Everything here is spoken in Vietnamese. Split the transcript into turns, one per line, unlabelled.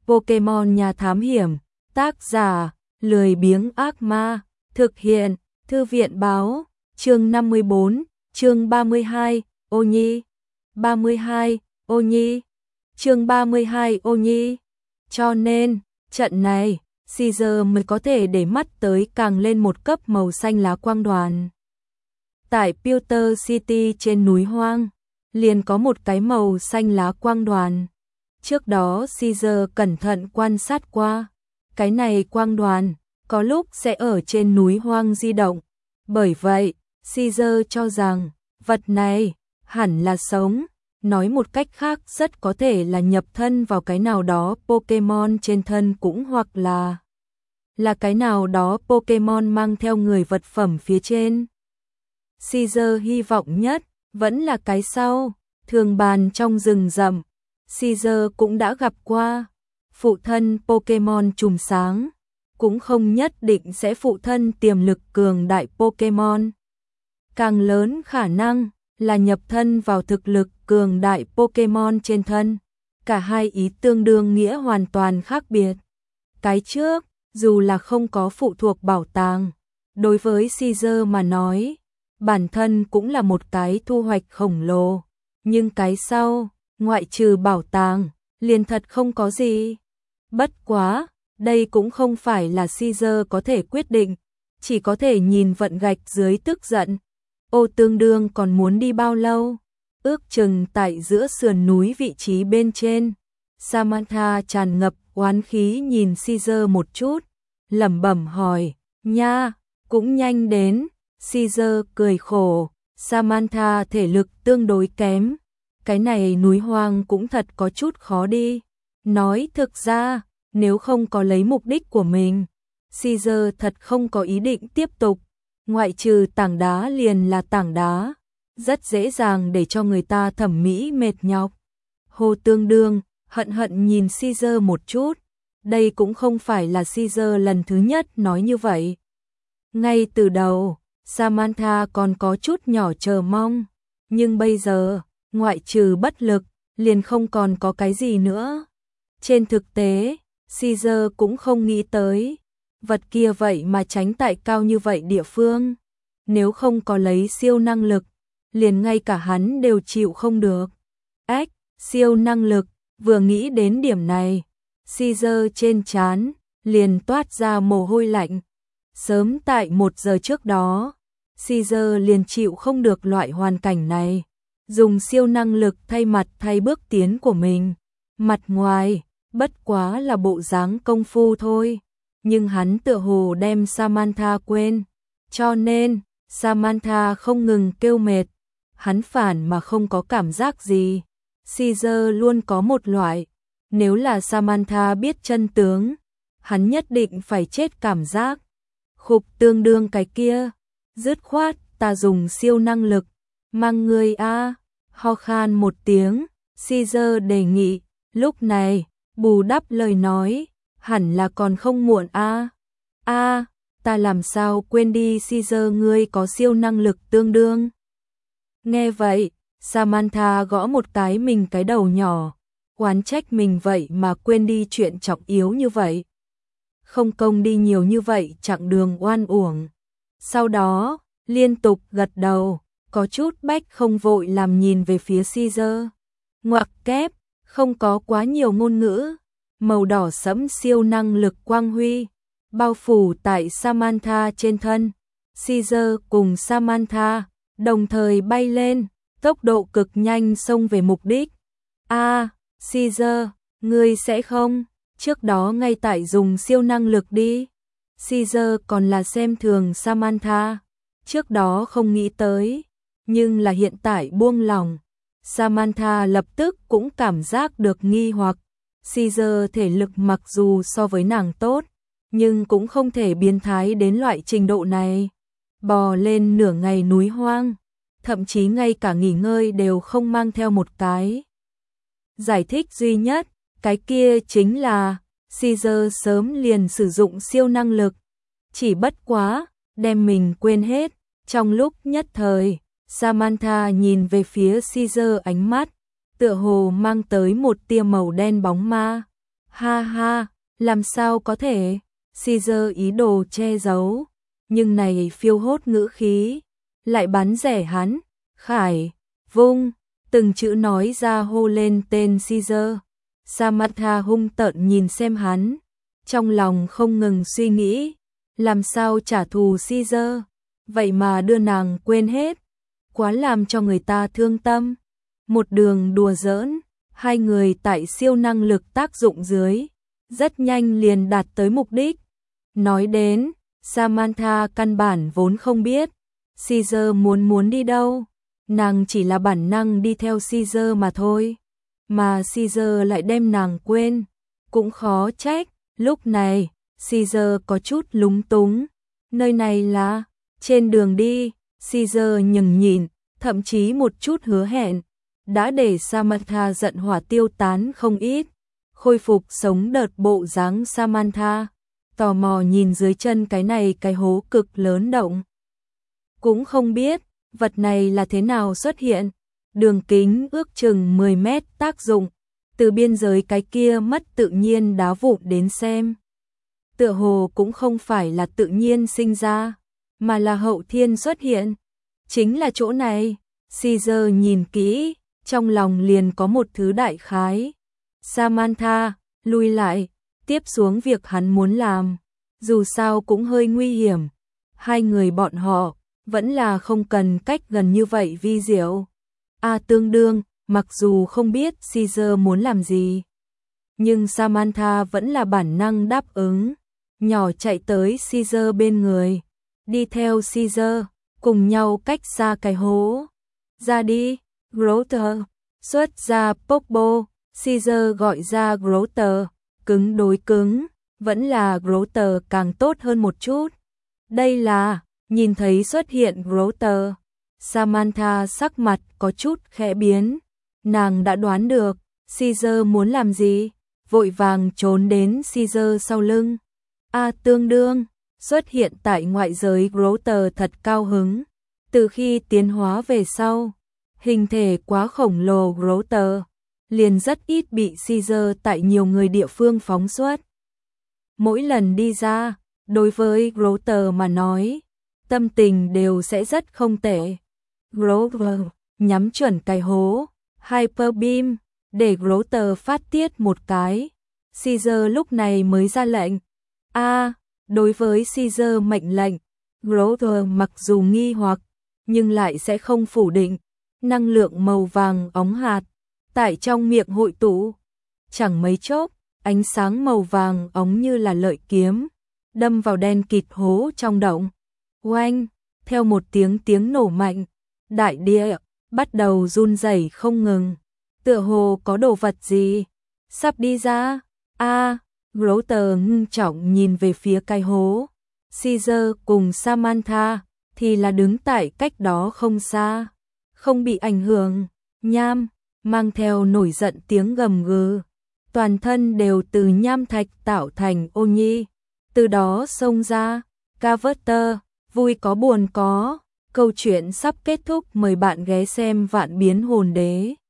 Pokemon nhà thám hiểm, tác giả, lười biếng ác ma, thực hiện, thư viện báo, chương 54, chương 32, ô nhi, 32, ô nhi, chương 32 ô nhi. Cho nên, trận này, Caesar mới có thể để mắt tới càng lên một cấp màu xanh lá quang đoàn. Tại Pewter City trên núi hoang, liền có một cái màu xanh lá quang đoàn. Trước đó Caesar cẩn thận quan sát qua, cái này quang đoàn, có lúc sẽ ở trên núi hoang di động. Bởi vậy, Caesar cho rằng, vật này, hẳn là sống, nói một cách khác rất có thể là nhập thân vào cái nào đó Pokemon trên thân cũng hoặc là cái nào đó Pokemon mang theo người vật phẩm phía trên. Caesar hy vọng nhất, vẫn là cái sau, thường bàn trong rừng rậm. Caesar cũng đã gặp qua, phụ thân Pokemon chùm sáng, cũng không nhất định sẽ phụ thân tiềm lực cường đại Pokemon. Càng lớn khả năng là nhập thân vào thực lực cường đại Pokemon trên thân. Cả hai ý tương đương nghĩa hoàn toàn khác biệt. Cái trước, dù là không có phụ thuộc bảo tàng, đối với Caesar mà nói, bản thân cũng là một cái thu hoạch khổng lồ. Nhưng cái sau, ngoại trừ bảo tàng, liền thật không có gì. Bất quá, đây cũng không phải là Caesar có thể quyết định, chỉ có thể nhìn vận gạch dưới tức giận. Ô tương đương còn muốn đi bao lâu? Ước chừng tại giữa sườn núi vị trí bên trên. Samantha tràn ngập oán khí nhìn Caesar một chút, lẩm bẩm hỏi, nha, cũng nhanh đến. Caesar cười khổ, Samantha thể lực tương đối kém, cái này núi hoang cũng thật có chút khó đi. Nói thực ra, nếu không có lấy mục đích của mình, Caesar thật không có ý định tiếp tục, ngoại trừ tảng đá liền là tảng đá, rất dễ dàng để cho người ta thẩm mỹ mệt nhọc. Hồ tương đương, hận nhìn Caesar một chút, đây cũng không phải là Caesar lần thứ nhất nói như vậy. Ngay từ đầu, Samantha còn có chút nhỏ chờ mong, nhưng bây giờ, ngoại trừ bất lực, liền không còn có cái gì nữa. Trên thực tế, Caesar cũng không nghĩ tới, vật kia vậy mà tránh tại cao như vậy địa phương. Nếu không có lấy siêu năng lực, liền ngay cả hắn đều chịu không được. Ách, siêu năng lực, vừa nghĩ đến điểm này, Caesar trên trán liền toát ra mồ hôi lạnh. Sớm tại 1 giờ trước đó, Caesar liền chịu không được loại hoàn cảnh này, dùng siêu năng lực thay mặt thay bước tiến của mình. Mặt ngoài, bất quá là bộ dáng công phu thôi, nhưng hắn tựa hồ đem Samantha quên, cho nên Samantha không ngừng kêu mệt, hắn phản mà không có cảm giác gì. Caesar luôn có một loại, nếu là Samantha biết chân tướng, hắn nhất định phải chết cảm giác. Khục tương đương cái kia, dứt khoát ta dùng siêu năng lực, mang người a. Ho khan một tiếng, Caesar đề nghị, lúc này, bù đắp lời nói, hẳn là còn không muộn a. Ta làm sao quên đi Caesar ngươi có siêu năng lực tương đương. Nghe vậy, Samantha gõ một cái mình cái đầu nhỏ, oán trách mình vậy mà quên đi chuyện trọng yếu như vậy. Không công đi nhiều như vậy chặng đường oan uổng. Sau đó, liên tục gật đầu, có chút bách không vội làm nhìn về phía Caesar. Ngoặc kép, không có quá nhiều ngôn ngữ, màu đỏ sẫm siêu năng lực quang huy, bao phủ tại Samantha trên thân. Caesar cùng Samantha đồng thời bay lên, tốc độ cực nhanh xông về mục đích. Caesar, ngươi sẽ không, trước đó ngay tại dùng siêu năng lực đi. Caesar còn là xem thường Samantha, trước đó không nghĩ tới, nhưng là hiện tại buông lòng. Samantha lập tức cũng cảm giác được nghi hoặc, Caesar thể lực mặc dù so với nàng tốt, nhưng cũng không thể biến thái đến loại trình độ này. Bò lên nửa ngày núi hoang, thậm chí ngay cả nghỉ ngơi đều không mang theo một cái. Giải thích duy nhất, cái kia chính là Caesar sớm liền sử dụng siêu năng lực, chỉ bất quá, đem mình quên hết. Trong lúc nhất thời, Samantha nhìn về phía Caesar ánh mắt, tựa hồ mang tới một tia màu đen bóng ma. Ha ha, làm sao có thể? Caesar ý đồ che giấu, nhưng này phiêu hốt ngữ khí, lại bắn rẻ hắn. Khải, vung, từng chữ nói ra hô lên tên Caesar. Samantha hung tợn nhìn xem hắn, trong lòng không ngừng suy nghĩ, làm sao trả thù Caesar, vậy mà đưa nàng quên hết, quá làm cho người ta thương tâm. Một đường đùa giỡn, hai người tại siêu năng lực tác dụng dưới, rất nhanh liền đạt tới mục đích. Nói đến, Samantha căn bản vốn không biết Caesar muốn đi đâu, nàng chỉ là bản năng đi theo Caesar mà thôi, mà Caesar lại đem nàng quên, cũng khó trách. Lúc này, Caesar có chút lúng túng, nơi này là trên đường đi. Caesar nhường nhịn, thậm chí một chút hứa hẹn, đã để Samantha giận hỏa tiêu tán không ít, khôi phục sống đợt bộ dáng. Samantha tò mò nhìn dưới chân cái này cái hố cực lớn động, cũng không biết vật này là thế nào xuất hiện, đường kính ước chừng 10 mét, tác dụng từ biên giới cái kia mất tự nhiên đá vụn đến xem, tựa hồ cũng không phải là tự nhiên sinh ra, mà là hậu thiên xuất hiện. Chính là chỗ này. Caesar nhìn kỹ, trong lòng liền có một thứ đại khái. Samantha lui lại, tiếp xuống việc hắn muốn làm, dù sao cũng hơi nguy hiểm, hai người bọn họ vẫn là không cần cách gần như vậy vi diệu. Tương đương, mặc dù không biết Caesar muốn làm gì, nhưng Samantha vẫn là bản năng đáp ứng, nhỏ chạy tới Caesar bên người, đi theo Caesar, cùng nhau cách xa cái hố. Ra đi, Grotter, xuất ra Popo. Caesar gọi ra Grotter, cứng đối cứng, vẫn là Grotter càng tốt hơn một chút. Đây là, nhìn thấy xuất hiện Grotter, Samantha sắc mặt có chút khẽ biến, nàng đã đoán được Caesar muốn làm gì, vội vàng trốn đến Caesar sau lưng. Tương đương, xuất hiện tại ngoại giới Grotter thật cao hứng, từ khi tiến hóa về sau, hình thể quá khổng lồ Grotter liền rất ít bị Caesar tại nhiều người địa phương phóng xuất. Mỗi lần đi ra, đối với Grotter mà nói, tâm tình đều sẽ rất không tệ. Grotter nhắm chuẩn cái hố, Hyper Beam, để Grotter phát tiết một cái. Caesar lúc này mới ra lệnh. Đối với Caesar mệnh lệnh, Grotter mặc dù nghi hoặc, nhưng lại sẽ không phủ định. Năng lượng màu vàng óng hạt tại trong miệng hội tụ, chẳng mấy chốc, ánh sáng màu vàng óng như là lợi kiếm, đâm vào đen kịt hố trong động. Oanh, theo một tiếng nổ mạnh, đại địa bắt đầu run rẩy không ngừng, tựa hồ có đồ vật gì sắp đi ra. Grotter ngưng trọng nhìn về phía cái hố. Caesar cùng Samantha thì là đứng tại cách đó không xa, không bị ảnh hưởng. Nham mang theo nổi giận tiếng gầm gừ, toàn thân đều từ nham thạch tạo thành ô nhi, từ đó xông ra. Carver, vui có buồn có, câu chuyện sắp kết thúc, mời bạn ghé xem Vạn Biến Hồn Đế.